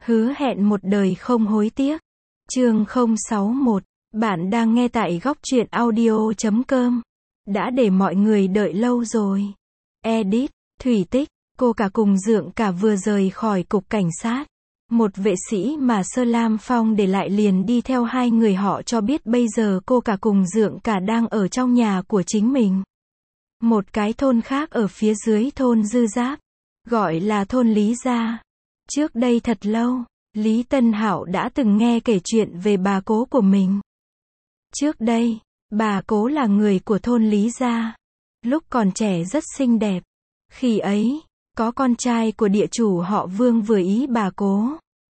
Hứa hẹn một đời không hối tiếc. Chương 061. Bạn đang nghe tại góc truyện audio.com. Đã để mọi người đợi lâu rồi. Edit, Thủy Tích, cô cả cùng Dượng cả vừa rời khỏi cục cảnh sát. Một vệ sĩ mà Sơ Lam Phong để lại liền đi theo hai người họ cho biết bây giờ cô cả cùng Dượng cả đang ở trong nhà của chính mình. Một cái thôn khác ở phía dưới thôn Dư Giáp, gọi là thôn Lý Gia. Trước đây thật lâu, Lý Tân Hạo đã từng nghe kể chuyện về bà cố của mình. Trước đây, bà cố là người của thôn Lý Gia. Lúc còn trẻ rất xinh đẹp. Khi ấy, có con trai của địa chủ họ Vương vừa ý bà cố.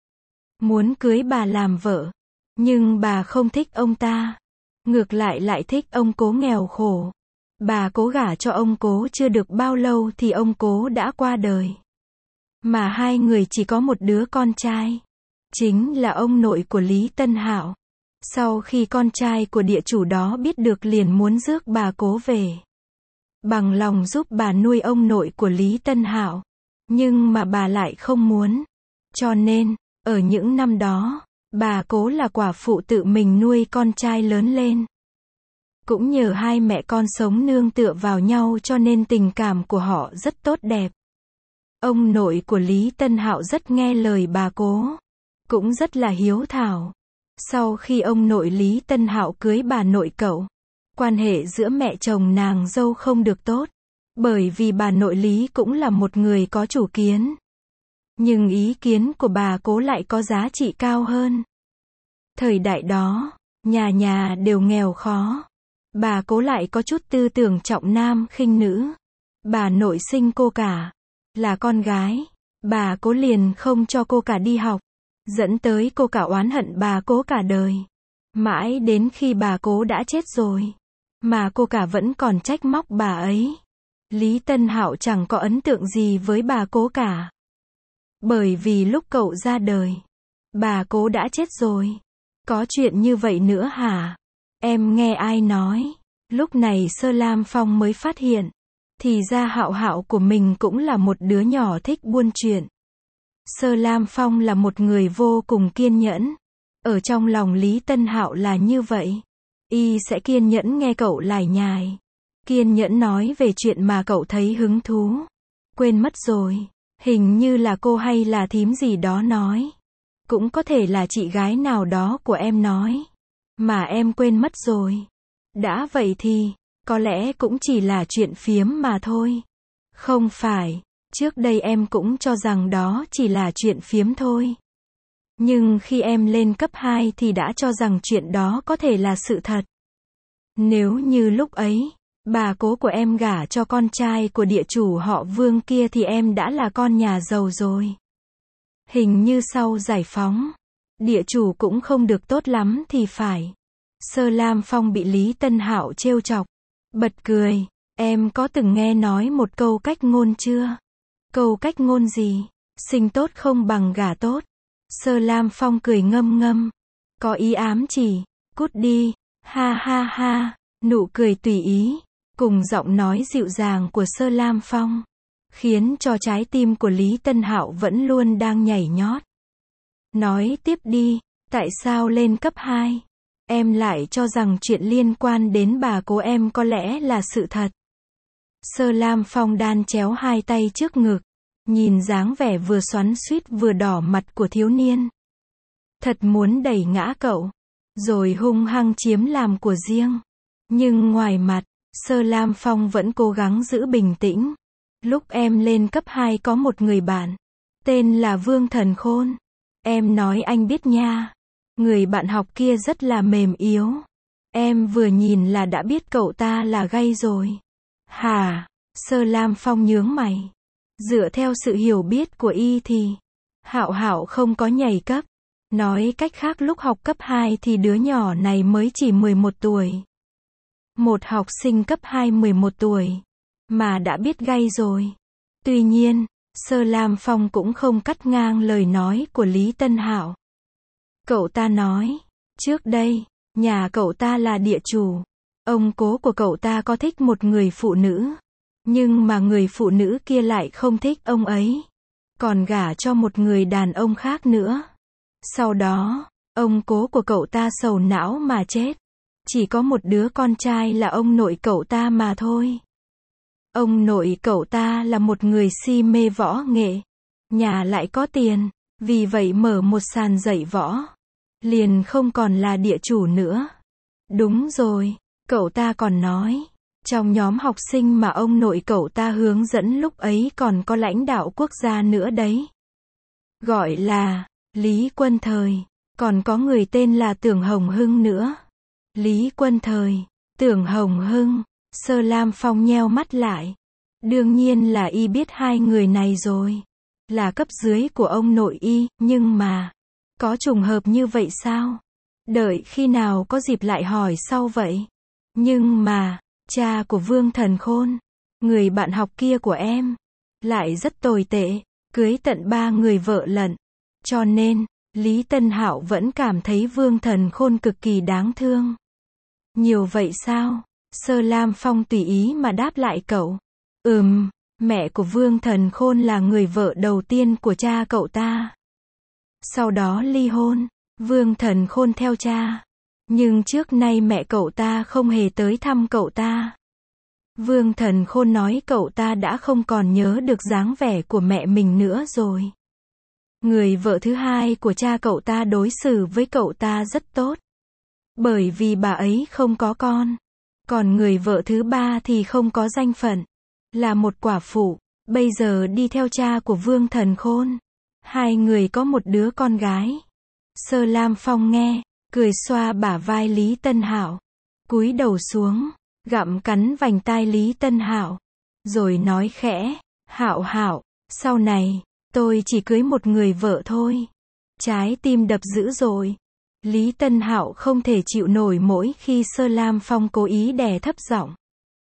Muốn cưới bà làm vợ. Nhưng bà không thích ông ta. Ngược lại thích ông cố nghèo khổ. Bà cố gả cho ông cố chưa được bao lâu thì ông cố đã qua đời. Mà hai người chỉ có một đứa con trai. Chính là ông nội của Lý Tân Hạo. Sau khi con trai của địa chủ đó biết được liền muốn rước bà cố về. Bằng lòng giúp bà nuôi ông nội của Lý Tân Hạo. Nhưng mà bà lại không muốn. Cho nên, ở những năm đó, bà cố là quả phụ tự mình nuôi con trai lớn lên. Cũng nhờ hai mẹ con sống nương tựa vào nhau cho nên tình cảm của họ rất tốt đẹp. Ông nội của Lý Tân Hạo rất nghe lời bà cố. Cũng rất là hiếu thảo. Sau khi ông nội Lý Tân Hạo cưới bà nội cậu, quan hệ giữa mẹ chồng nàng dâu không được tốt. Bởi vì bà nội Lý cũng là một người có chủ kiến. Nhưng ý kiến của bà cố lại có giá trị cao hơn. Thời đại đó, nhà nhà đều nghèo khó. Bà cố lại có chút tư tưởng trọng nam khinh nữ. Bà nội sinh cô cả, là con gái. Bà cố liền không cho cô cả đi học. Dẫn tới cô cả oán hận bà cố cả đời. Mãi đến khi bà cố đã chết rồi. Mà cô cả vẫn còn trách móc bà ấy. Lý Tân Hạo chẳng có ấn tượng gì với bà cố cả. Bởi vì lúc cậu ra đời, bà cố đã chết rồi. Có chuyện như vậy nữa hả? Em nghe ai nói? Lúc này Sơ Lam Phong mới phát hiện. Thì ra Hạo Hạo của mình cũng là một đứa nhỏ thích buôn chuyện. Sơ Lam Phong là một người vô cùng kiên nhẫn. Ở trong lòng Lý Tân Hạo là như vậy. Y sẽ kiên nhẫn nghe cậu lải nhải. Kiên nhẫn nói về chuyện mà cậu thấy hứng thú. Quên mất rồi. Hình như là cô hay là thím gì đó nói. Cũng có thể là chị gái nào đó của em nói. Mà em quên mất rồi. Đã vậy thì, có lẽ cũng chỉ là chuyện phiếm mà thôi. Không phải, trước đây em cũng cho rằng đó chỉ là chuyện phiếm thôi. Nhưng khi em lên cấp 2 thì đã cho rằng chuyện đó có thể là sự thật. Nếu như lúc ấy, bà cố của em gả cho con trai của địa chủ họ Vương kia thì em đã là con nhà giàu rồi. Hình như sau giải phóng, địa chủ cũng không được tốt lắm thì phải. Sơ Lam Phong bị Lý Tân Hạo trêu chọc. Bật cười. Em có từng nghe nói một câu cách ngôn chưa? Câu cách ngôn gì? Sinh tốt không bằng gả tốt. Sơ Lam Phong cười ngâm ngâm. Có ý ám chỉ. Cút đi. Ha ha ha. Nụ cười tùy ý. Cùng giọng nói dịu dàng của Sơ Lam Phong. Khiến cho trái tim của Lý Tân Hạo vẫn luôn đang nhảy nhót. Nói tiếp đi. Tại sao lên cấp 2? Em lại cho rằng chuyện liên quan đến bà cố em có lẽ là sự thật. Sơ Lam Phong đan chéo hai tay trước ngực. Nhìn dáng vẻ vừa xoắn xuýt vừa đỏ mặt của thiếu niên. Thật muốn đẩy ngã cậu. Rồi hung hăng chiếm làm của riêng. Nhưng ngoài mặt, Sơ Lam Phong vẫn cố gắng giữ bình tĩnh. Lúc em lên cấp 2 có một người bạn. Tên là Vương Thần Khôn. Em nói anh biết nha. Người bạn học kia rất là mềm yếu. Em vừa nhìn là đã biết cậu ta là gay rồi. Hả? Sơ Lam Phong nhướng mày. Dựa theo sự hiểu biết của y thì Hạo Hạo không có nhảy cấp. Nói cách khác lúc học cấp 2 thì đứa nhỏ này mới chỉ 11 tuổi. Một học sinh cấp 2 11 tuổi. Mà đã biết gay rồi. Tuy nhiên, Sơ Lam Phong cũng không cắt ngang lời nói của Lý Tân Hạo. Cậu ta nói, trước đây, nhà cậu ta là địa chủ. Ông cố của cậu ta có thích một người phụ nữ. Nhưng mà người phụ nữ kia lại không thích ông ấy. còn gả cho một người đàn ông khác nữa. Sau đó, ông cố của cậu ta sầu não mà chết. Chỉ có một đứa con trai là ông nội cậu ta mà thôi. Ông nội cậu ta là một người si mê võ nghệ. Nhà lại có tiền, vì vậy mở một sàn dạy võ. Liền không còn là địa chủ nữa. Đúng rồi, cậu ta còn nói, trong nhóm học sinh mà ông nội cậu ta hướng dẫn lúc ấy còn có lãnh đạo quốc gia nữa đấy. Gọi là Lý Quân Thời, còn có người tên là Tưởng Hồng Hưng nữa. Lý Quân Thời, Tưởng Hồng Hưng, Sơ Lam Phong nheo mắt lại. Đương nhiên là y biết hai người này rồi. Là cấp dưới của ông nội y, nhưng mà, có trùng hợp như vậy sao? Đợi khi nào có dịp lại hỏi sau vậy. Nhưng mà, cha của Vương Thần Khôn, người bạn học kia của em, lại rất tồi tệ, cưới tận 3 người vợ lận. Cho nên, Lý Tân Hạo vẫn cảm thấy Vương Thần Khôn cực kỳ đáng thương. Nhiều vậy sao? Sơ Lam Phong tùy ý mà đáp lại cậu. Mẹ của Vương Thần Khôn là người vợ đầu tiên của cha cậu ta. Sau đó ly hôn, Vương Thần Khôn theo cha. Nhưng trước nay mẹ cậu ta không hề tới thăm cậu ta. Vương Thần Khôn nói cậu ta đã không còn nhớ được dáng vẻ của mẹ mình nữa rồi. Người vợ thứ hai của cha cậu ta đối xử với cậu ta rất tốt. Bởi vì bà ấy không có con. Còn người vợ thứ ba thì không có danh phận. Là một quả phụ. Bây giờ đi theo cha của Vương Thần Khôn. Hai người có một đứa con gái. Sơ Lam Phong nghe, cười xoa bả vai Lý Tân Hạo. Cúi đầu xuống, gặm cắn vành tai Lý Tân Hạo. Rồi nói khẽ, Hạo Hạo, sau này, tôi chỉ cưới một người vợ thôi. Trái tim đập dữ dội. Lý Tân Hạo không thể chịu nổi mỗi khi Sơ Lam Phong cố ý đè thấp giọng.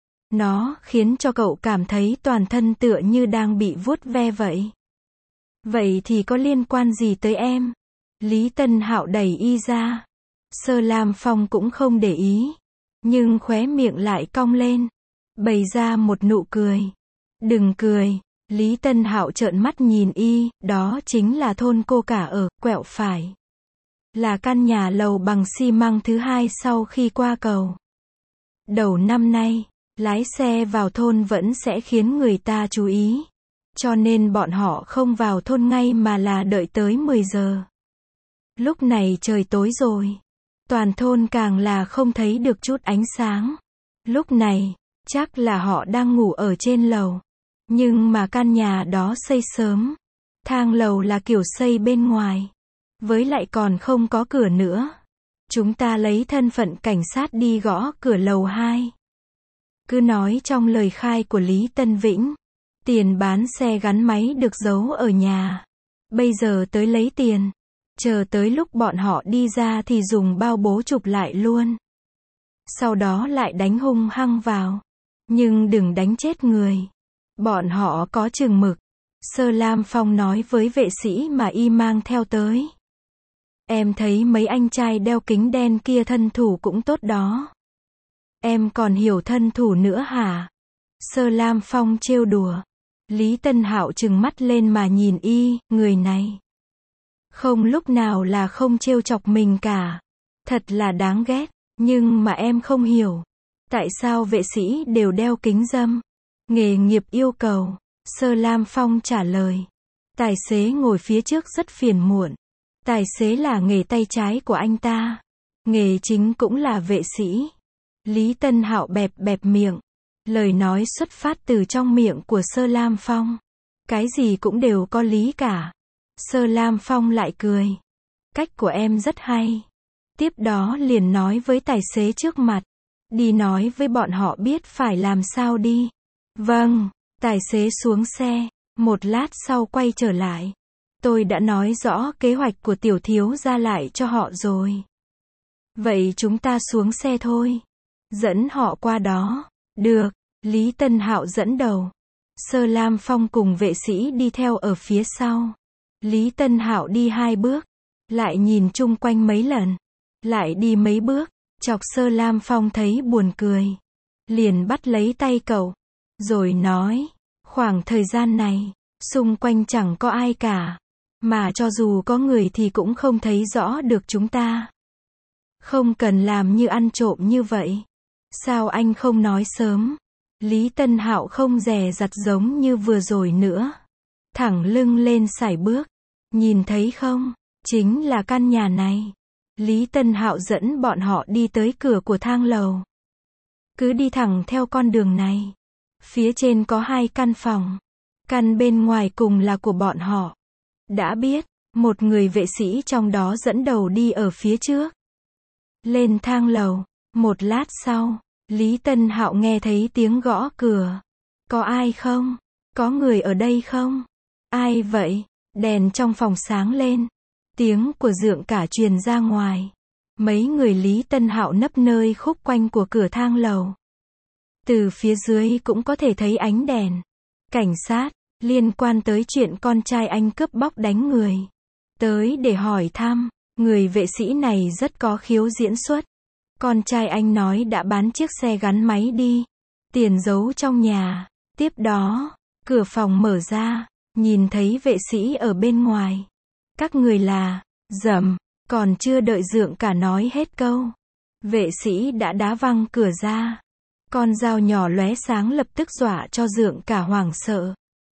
Nó khiến cho cậu cảm thấy toàn thân tựa như đang bị vuốt ve vậy. Vậy thì có liên quan gì tới em? Lý Tân Hạo đẩy y ra. Sơ Lam Phong cũng không để ý. Nhưng khóe miệng lại cong lên. Bày ra một nụ cười. Đừng cười. Lý Tân Hạo trợn mắt nhìn y. Đó chính là thôn cô cả ở, quẹo phải. Là căn nhà lầu bằng xi măng thứ hai sau khi qua cầu. Đầu năm nay, lái xe vào thôn vẫn sẽ khiến người ta chú ý. Cho nên bọn họ không vào thôn ngay mà là đợi tới 10 giờ. Lúc này trời tối rồi. Toàn thôn càng là không thấy được chút ánh sáng. Lúc này, chắc là họ đang ngủ ở trên lầu. Nhưng mà căn nhà đó xây sớm. Thang lầu là kiểu xây bên ngoài. Với lại còn không có cửa nữa. Chúng ta lấy thân phận cảnh sát đi gõ cửa lầu 2. Cứ nói trong lời khai của Lý Tân Vĩnh. Tiền bán xe gắn máy được giấu ở nhà. Bây giờ tới lấy tiền. Chờ tới lúc bọn họ đi ra thì dùng bao bố chụp lại luôn. Sau đó lại đánh hung hăng vào. Nhưng đừng đánh chết người. Bọn họ có chừng mực. Sơ Lam Phong nói với vệ sĩ mà y mang theo tới. Em thấy mấy anh trai đeo kính đen kia thân thủ cũng tốt đó. Em còn hiểu thân thủ nữa hả? Sơ Lam Phong trêu đùa. Lý Tân Hạo trừng mắt lên mà nhìn y, người này. Không lúc nào là không trêu chọc mình cả. Thật là đáng ghét. Nhưng mà em không hiểu. Tại sao vệ sĩ đều đeo kính râm? Nghề nghiệp yêu cầu. Sơ Lam Phong trả lời. Tài xế ngồi phía trước rất phiền muộn. Tài xế là nghề tay trái của anh ta. Nghề chính cũng là vệ sĩ. Lý Tân Hạo bẹp bẹp miệng. Lời nói xuất phát từ trong miệng của Sơ Lam Phong. Cái gì cũng đều có lý cả. Sơ Lam Phong lại cười. Cách của em rất hay. Tiếp đó liền nói với tài xế trước mặt. Đi nói với bọn họ biết phải làm sao đi. Vâng, tài xế xuống xe. Một lát sau quay trở lại. Tôi đã nói rõ kế hoạch của tiểu thiếu gia lại cho họ rồi. Vậy chúng ta xuống xe thôi. Dẫn họ qua đó. Được, Lý Tân Hạo dẫn đầu. Sơ Lam Phong cùng vệ sĩ đi theo ở phía sau. Lý Tân Hạo đi 2 bước. Lại nhìn chung quanh mấy lần. Lại đi mấy bước. Chọc Sơ Lam Phong thấy buồn cười. Liền bắt lấy tay cậu. Rồi nói. Khoảng thời gian này, Xung quanh chẳng có ai cả. Mà cho dù có người thì cũng không thấy rõ được chúng ta. Không cần làm như ăn trộm như vậy. Sao anh không nói sớm? Lý Tân Hạo không dè dặt giống như vừa rồi nữa. Thẳng lưng lên sải bước. Nhìn thấy không? Chính là căn nhà này. Lý Tân Hạo dẫn bọn họ đi tới cửa của thang lầu. Cứ đi thẳng theo con đường này. Phía trên có 2 căn phòng. Căn bên ngoài cùng là của bọn họ. Đã biết, một người vệ sĩ trong đó dẫn đầu đi ở phía trước. Lên thang lầu. Một lát sau, Lý Tân Hạo nghe thấy tiếng gõ cửa. Có ai không? Có người ở đây không? Ai vậy? Đèn trong phòng sáng lên. Tiếng của Dượng Cả truyền ra ngoài. Mấy người Lý Tân Hạo nấp nơi khúc quanh của cửa thang lầu. Từ phía dưới cũng có thể thấy ánh đèn. Cảnh sát, liên quan tới chuyện con trai anh cướp bóc đánh người. Tới để hỏi thăm, người vệ sĩ này rất có khiếu diễn xuất. Con trai anh nói đã bán chiếc xe gắn máy đi. Tiền giấu trong nhà. Tiếp đó, cửa phòng mở ra, nhìn thấy vệ sĩ ở bên ngoài. Các người là, Dậm, còn chưa đợi Dượng Cả nói hết câu. Vệ sĩ đã đá văng cửa ra. Con dao nhỏ lóe sáng lập tức dọa cho Dượng Cả hoảng sợ.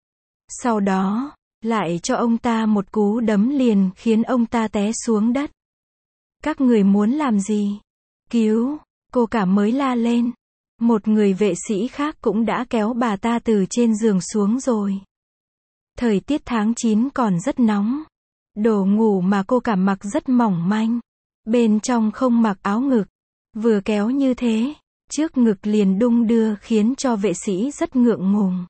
Sau đó, lại cho ông ta một cú đấm liền khiến ông ta té xuống đất. Các người muốn làm gì? Cứu, cô cả mới la lên. Một người vệ sĩ khác cũng đã kéo bà ta từ trên giường xuống rồi. Thời tiết tháng 9 còn rất nóng. Đồ ngủ mà cô cả mặc rất mỏng manh. Bên trong không mặc áo ngực. Vừa kéo như thế, trước ngực liền đung đưa khiến cho vệ sĩ rất ngượng ngùng.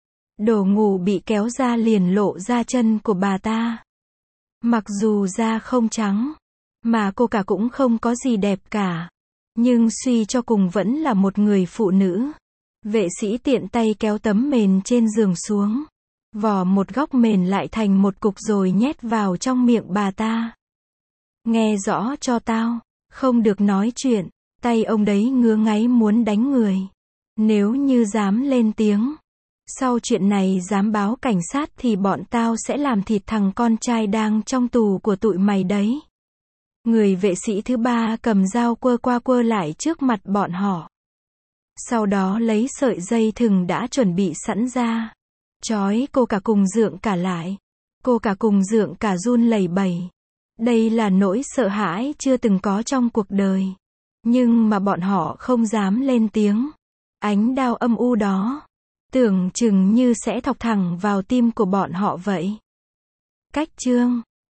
Đồ ngủ bị kéo ra liền lộ ra chân của bà ta. Mặc dù da không trắng, mà cô cả cũng không có gì đẹp cả. Nhưng suy cho cùng vẫn là một người phụ nữ. Vệ sĩ tiện tay kéo tấm mền trên giường xuống. Vò một góc mền lại thành một cục rồi nhét vào trong miệng bà ta. Nghe rõ cho tao, không được nói chuyện. Tay ông đấy ngứa ngáy muốn đánh người. Nếu như dám lên tiếng, sau chuyện này dám báo cảnh sát thì bọn tao sẽ làm thịt thằng con trai đang trong tù của tụi mày đấy. Người vệ sĩ thứ 3 cầm dao quơ qua quơ lại trước mặt bọn họ. Sau đó lấy sợi dây thừng đã chuẩn bị sẵn ra. Trói cô cả cùng Dượng Cả lại. Cô cả cùng Dượng Cả run lẩy bẩy. Đây là nỗi sợ hãi chưa từng có trong cuộc đời. Nhưng mà bọn họ không dám lên tiếng. Ánh đao âm u đó, tưởng chừng như sẽ thọc thẳng vào tim của bọn họ vậy. Cách chương